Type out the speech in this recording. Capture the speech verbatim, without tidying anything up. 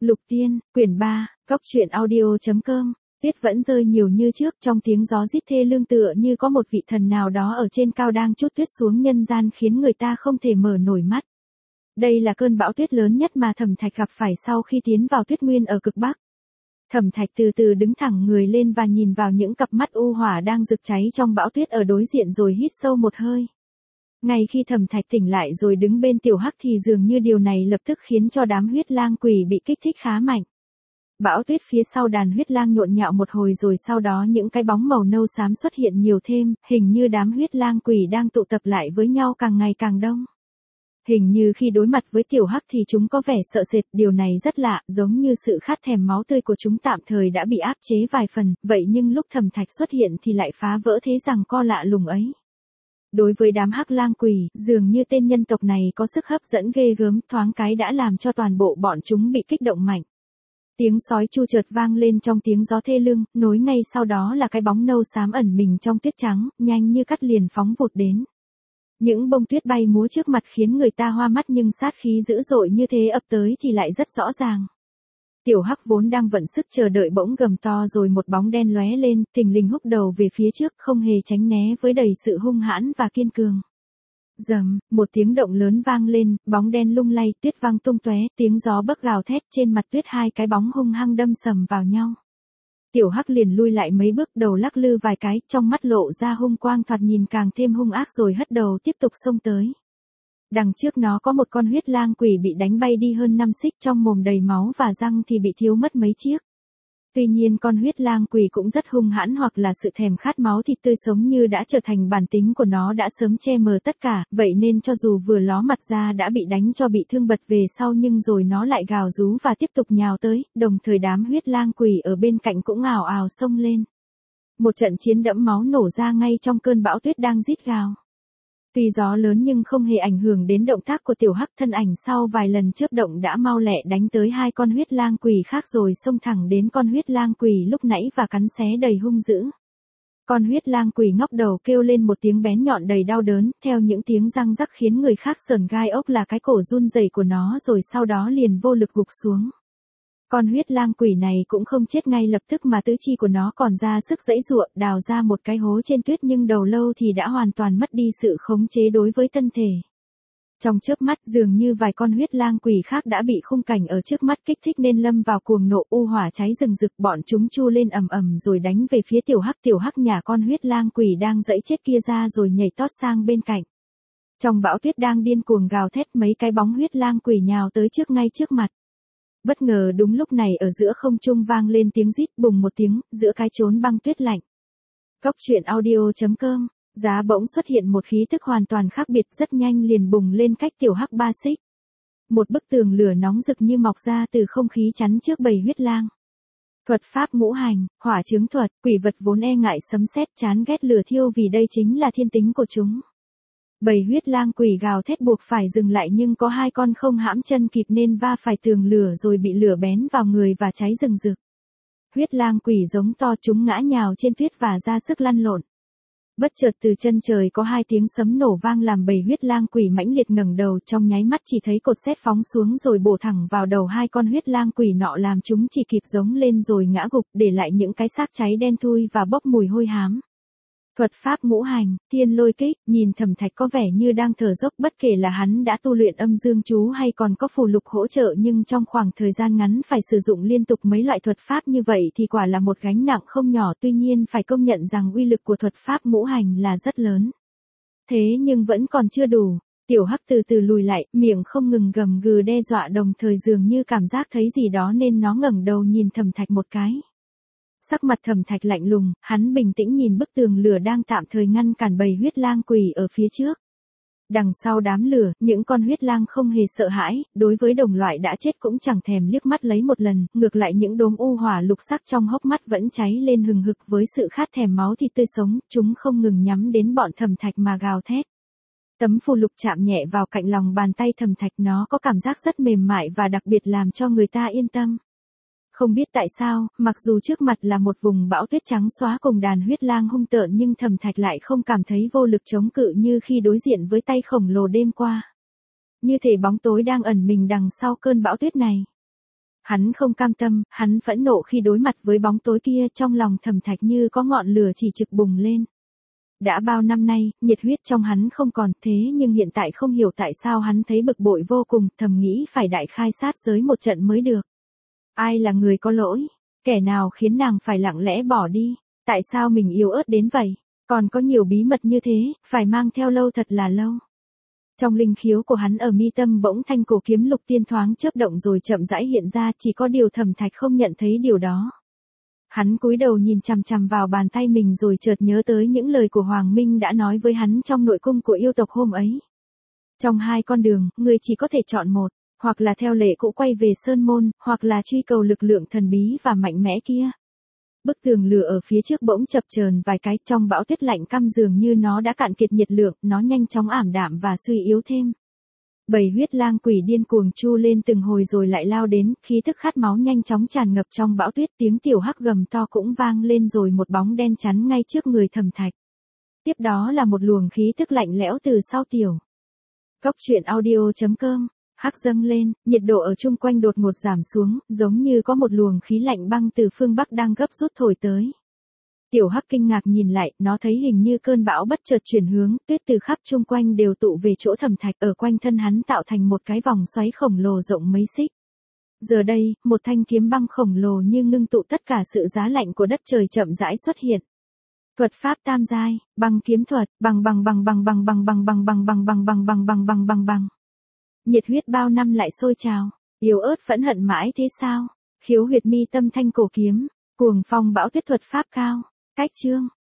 Lục Tiên, quyển ba, góc truyện audio chấm com. Tuyết vẫn rơi nhiều như trước, trong tiếng gió rít thê lương tựa như có một vị thần nào đó ở trên cao đang trút tuyết xuống nhân gian khiến người ta không thể mở nổi mắt. Đây là cơn bão tuyết lớn nhất mà Thẩm Thạch gặp phải sau khi tiến vào tuyết nguyên ở cực Bắc. Thẩm Thạch từ từ đứng thẳng người lên và nhìn vào những cặp mắt u hỏa đang rực cháy trong bão tuyết ở đối diện rồi hít sâu một hơi. Ngay khi Thẩm Thạch tỉnh lại rồi đứng bên Tiểu Hắc thì dường như điều này lập tức khiến cho đám huyết lang quỷ bị kích thích khá mạnh. Bão tuyết phía sau đàn huyết lang nhộn nhạo một hồi rồi sau đó những cái bóng màu nâu xám xuất hiện nhiều thêm, hình như đám huyết lang quỷ đang tụ tập lại với nhau càng ngày càng đông. Hình như khi đối mặt với Tiểu Hắc thì chúng có vẻ sợ sệt, điều này rất lạ, giống như sự khát thèm máu tươi của chúng tạm thời đã bị áp chế vài phần, vậy nhưng lúc Thẩm Thạch xuất hiện thì lại phá vỡ thế rằng co lạ lùng ấy. Đối với đám hắc lang quỷ, dường như tên nhân tộc này có sức hấp dẫn ghê gớm, thoáng cái đã làm cho toàn bộ bọn chúng bị kích động mạnh. Tiếng sói chu chợt vang lên trong tiếng gió thê lương, nối ngay sau đó là cái bóng nâu xám ẩn mình trong tuyết trắng, nhanh như cắt liền phóng vụt đến. Những bông tuyết bay múa trước mặt khiến người ta hoa mắt nhưng sát khí dữ dội như thế ập tới thì lại rất rõ ràng. Tiểu Hắc vốn đang vận sức chờ đợi bỗng gầm to rồi một bóng đen lóe lên, thình lình húc đầu về phía trước, không hề tránh né với đầy sự hung hãn và kiên cường. Rầm, một tiếng động lớn vang lên, bóng đen lung lay, tuyết văng tung tóe, tiếng gió bấc gào thét, trên mặt tuyết hai cái bóng hung hăng đâm sầm vào nhau. Tiểu Hắc liền lui lại mấy bước, đầu lắc lư vài cái, trong mắt lộ ra hung quang thoạt nhìn càng thêm hung ác rồi hất đầu tiếp tục xông tới. Đằng trước nó có một con huyết lang quỷ bị đánh bay đi hơn năm xích, trong mồm đầy máu và răng thì bị thiếu mất mấy chiếc. Tuy nhiên con huyết lang quỷ cũng rất hung hãn, hoặc là sự thèm khát máu thịt tươi sống như đã trở thành bản tính của nó đã sớm che mờ tất cả, vậy nên cho dù vừa ló mặt ra đã bị đánh cho bị thương bật về sau nhưng rồi nó lại gào rú và tiếp tục nhào tới, đồng thời đám huyết lang quỷ ở bên cạnh cũng ào ào xông lên. Một trận chiến đẫm máu nổ ra ngay trong cơn bão tuyết đang rít gào. Tuy gió lớn nhưng không hề ảnh hưởng đến động tác của Tiểu Hắc, thân ảnh sau vài lần chớp động đã mau lẹ đánh tới hai con huyết lang quỷ khác rồi xông thẳng đến con huyết lang quỷ lúc nãy và cắn xé đầy hung dữ. Con huyết lang quỷ ngóc đầu kêu lên một tiếng bén nhọn đầy đau đớn, theo những tiếng răng rắc khiến người khác sởn gai ốc là cái cổ run rẩy của nó rồi sau đó liền vô lực gục xuống. Con huyết lang quỷ này cũng không chết ngay lập tức mà tứ chi của nó còn ra sức giãy giụa, đào ra một cái hố trên tuyết nhưng đầu lâu thì đã hoàn toàn mất đi sự khống chế đối với thân thể. Trong chớp mắt dường như vài con huyết lang quỷ khác đã bị khung cảnh ở trước mắt kích thích nên lâm vào cuồng nộ, u hỏa cháy rừng rực, bọn chúng chu lên ầm ầm rồi đánh về phía Tiểu Hắc. Tiểu Hắc nhả con huyết lang quỷ đang giãy chết kia ra rồi nhảy tót sang bên cạnh. Trong bão tuyết đang điên cuồng gào thét, mấy cái bóng huyết lang quỷ nhào tới trước ngay trước mặt. Bất ngờ đúng lúc này ở giữa không trung vang lên tiếng rít, bùng một tiếng, giữa cái chốn băng tuyết lạnh. Góc truyện audio chấm com, giá bỗng xuất hiện một khí tức hoàn toàn khác biệt, rất nhanh liền bùng lên cách Tiểu Hắc ba xích. Một bức tường lửa nóng rực như mọc ra từ không khí chắn trước bầy huyết lang. Thuật pháp ngũ hành, hỏa chướng thuật, quỷ vật vốn e ngại sấm sét, chán ghét lửa thiêu vì đây chính là thiên tính của chúng. Bầy huyết lang quỷ gào thét buộc phải dừng lại nhưng có hai con không hãm chân kịp nên va phải tường lửa rồi bị lửa bén vào người và cháy rừng rực. Huyết lang quỷ giống to, chúng ngã nhào trên tuyết và ra sức lăn lộn. Bất chợt từ chân trời có hai tiếng sấm nổ vang làm bầy huyết lang quỷ mãnh liệt ngẩng đầu, trong nháy mắt chỉ thấy cột sét phóng xuống rồi bổ thẳng vào đầu hai con huyết lang quỷ nọ làm chúng chỉ kịp giống lên rồi ngã gục, để lại những cái xác cháy đen thui và bốc mùi hôi hám. Thuật pháp ngũ hành, thiên lôi kích, nhìn Thẩm Thạch có vẻ như đang thở dốc, bất kể là hắn đã tu luyện âm dương chú hay còn có phù lục hỗ trợ nhưng trong khoảng thời gian ngắn phải sử dụng liên tục mấy loại thuật pháp như vậy thì quả là một gánh nặng không nhỏ, tuy nhiên phải công nhận rằng uy lực của thuật pháp ngũ hành là rất lớn. Thế nhưng vẫn còn chưa đủ, Tiểu Hắc từ từ lùi lại, miệng không ngừng gầm gừ đe dọa đồng thời dường như cảm giác thấy gì đó nên nó ngẩng đầu nhìn Thẩm Thạch một cái. Sắc mặt Thẩm Thạch lạnh lùng, hắn bình tĩnh nhìn bức tường lửa đang tạm thời ngăn cản bầy huyết lang quỷ ở phía trước. Đằng sau đám lửa, những con huyết lang không hề sợ hãi, đối với đồng loại đã chết cũng chẳng thèm liếc mắt lấy một lần, ngược lại những đốm u hỏa lục sắc trong hốc mắt vẫn cháy lên hừng hực với sự khát thèm máu thịt tươi sống, chúng không ngừng nhắm đến bọn Thẩm Thạch mà gào thét. Tấm phù lục chạm nhẹ vào cạnh lòng bàn tay Thẩm Thạch, nó có cảm giác rất mềm mại và đặc biệt làm cho người ta yên tâm. Không biết tại sao, mặc dù trước mặt là một vùng bão tuyết trắng xóa cùng đàn huyết lang hung tợn nhưng Thẩm Thạch lại không cảm thấy vô lực chống cự như khi đối diện với tay khổng lồ đêm qua. Như thể bóng tối đang ẩn mình đằng sau cơn bão tuyết này. Hắn không cam tâm, hắn phẫn nộ khi đối mặt với bóng tối kia, trong lòng Thẩm Thạch Như có ngọn lửa chỉ trực bùng lên. Đã bao năm nay, nhiệt huyết trong hắn không còn, thế nhưng hiện tại không hiểu tại sao hắn thấy bực bội vô cùng, thầm nghĩ phải đại khai sát giới một trận mới được. Ai là người có lỗi? Kẻ nào khiến nàng phải lặng lẽ bỏ đi? Tại sao mình yếu ớt đến vậy? Còn có nhiều bí mật như thế, phải mang theo lâu thật là lâu. Trong linh khiếu của hắn ở mi tâm bỗng thanh cổ kiếm lục tiên thoáng chớp động rồi chậm rãi hiện ra, chỉ có điều Thẩm Thạch không nhận thấy điều đó. Hắn cúi đầu nhìn chằm chằm vào bàn tay mình rồi chợt nhớ tới những lời của Hoàng Minh đã nói với hắn trong nội cung của yêu tộc hôm ấy. Trong hai con đường, người chỉ có thể chọn một, hoặc là theo lệ cũ quay về Sơn Môn, hoặc là truy cầu lực lượng thần bí và mạnh mẽ kia. Bức tường lửa ở phía trước bỗng chập chờn vài cái, trong bão tuyết lạnh căm dường như nó đã cạn kiệt nhiệt lượng, nó nhanh chóng ảm đạm và suy yếu thêm. Bầy huyết lang quỷ điên cuồng chu lên từng hồi rồi lại lao đến, khí tức khát máu nhanh chóng tràn ngập trong bão tuyết, tiếng tiểu hắc gầm to cũng vang lên rồi một bóng đen chắn ngay trước người Thẩm Thạch. Tiếp đó là một luồng khí tức lạnh lẽo từ sau tiểu. Cốc truyện audio chấm com. Hắc dâng lên, nhiệt độ ở chung quanh đột ngột giảm xuống, giống như có một luồng khí lạnh băng từ phương Bắc đang gấp rút thổi tới. Tiểu Hắc kinh ngạc nhìn lại, nó thấy hình như cơn bão bất chợt chuyển hướng, tuyết từ khắp chung quanh đều tụ về chỗ Thẩm Thạch, ở quanh thân hắn tạo thành một cái vòng xoáy khổng lồ rộng mấy xích. Giờ đây, một thanh kiếm băng khổng lồ như ngưng tụ tất cả sự giá lạnh của đất trời chậm rãi xuất hiện. Thuật pháp tam giai, băng kiếm thuật, bằng bằng bằng bằng bằng bằng bằng bằng bằng bằng bằng bằng bằng bằng bằng bằng bằng. Nhiệt huyết bao năm lại sôi trào, yếu ớt phẫn hận mãi thế sao? Khiếu huyệt mi tâm thanh cổ kiếm, cuồng phong bão tuyết thuật pháp cao, cách chương.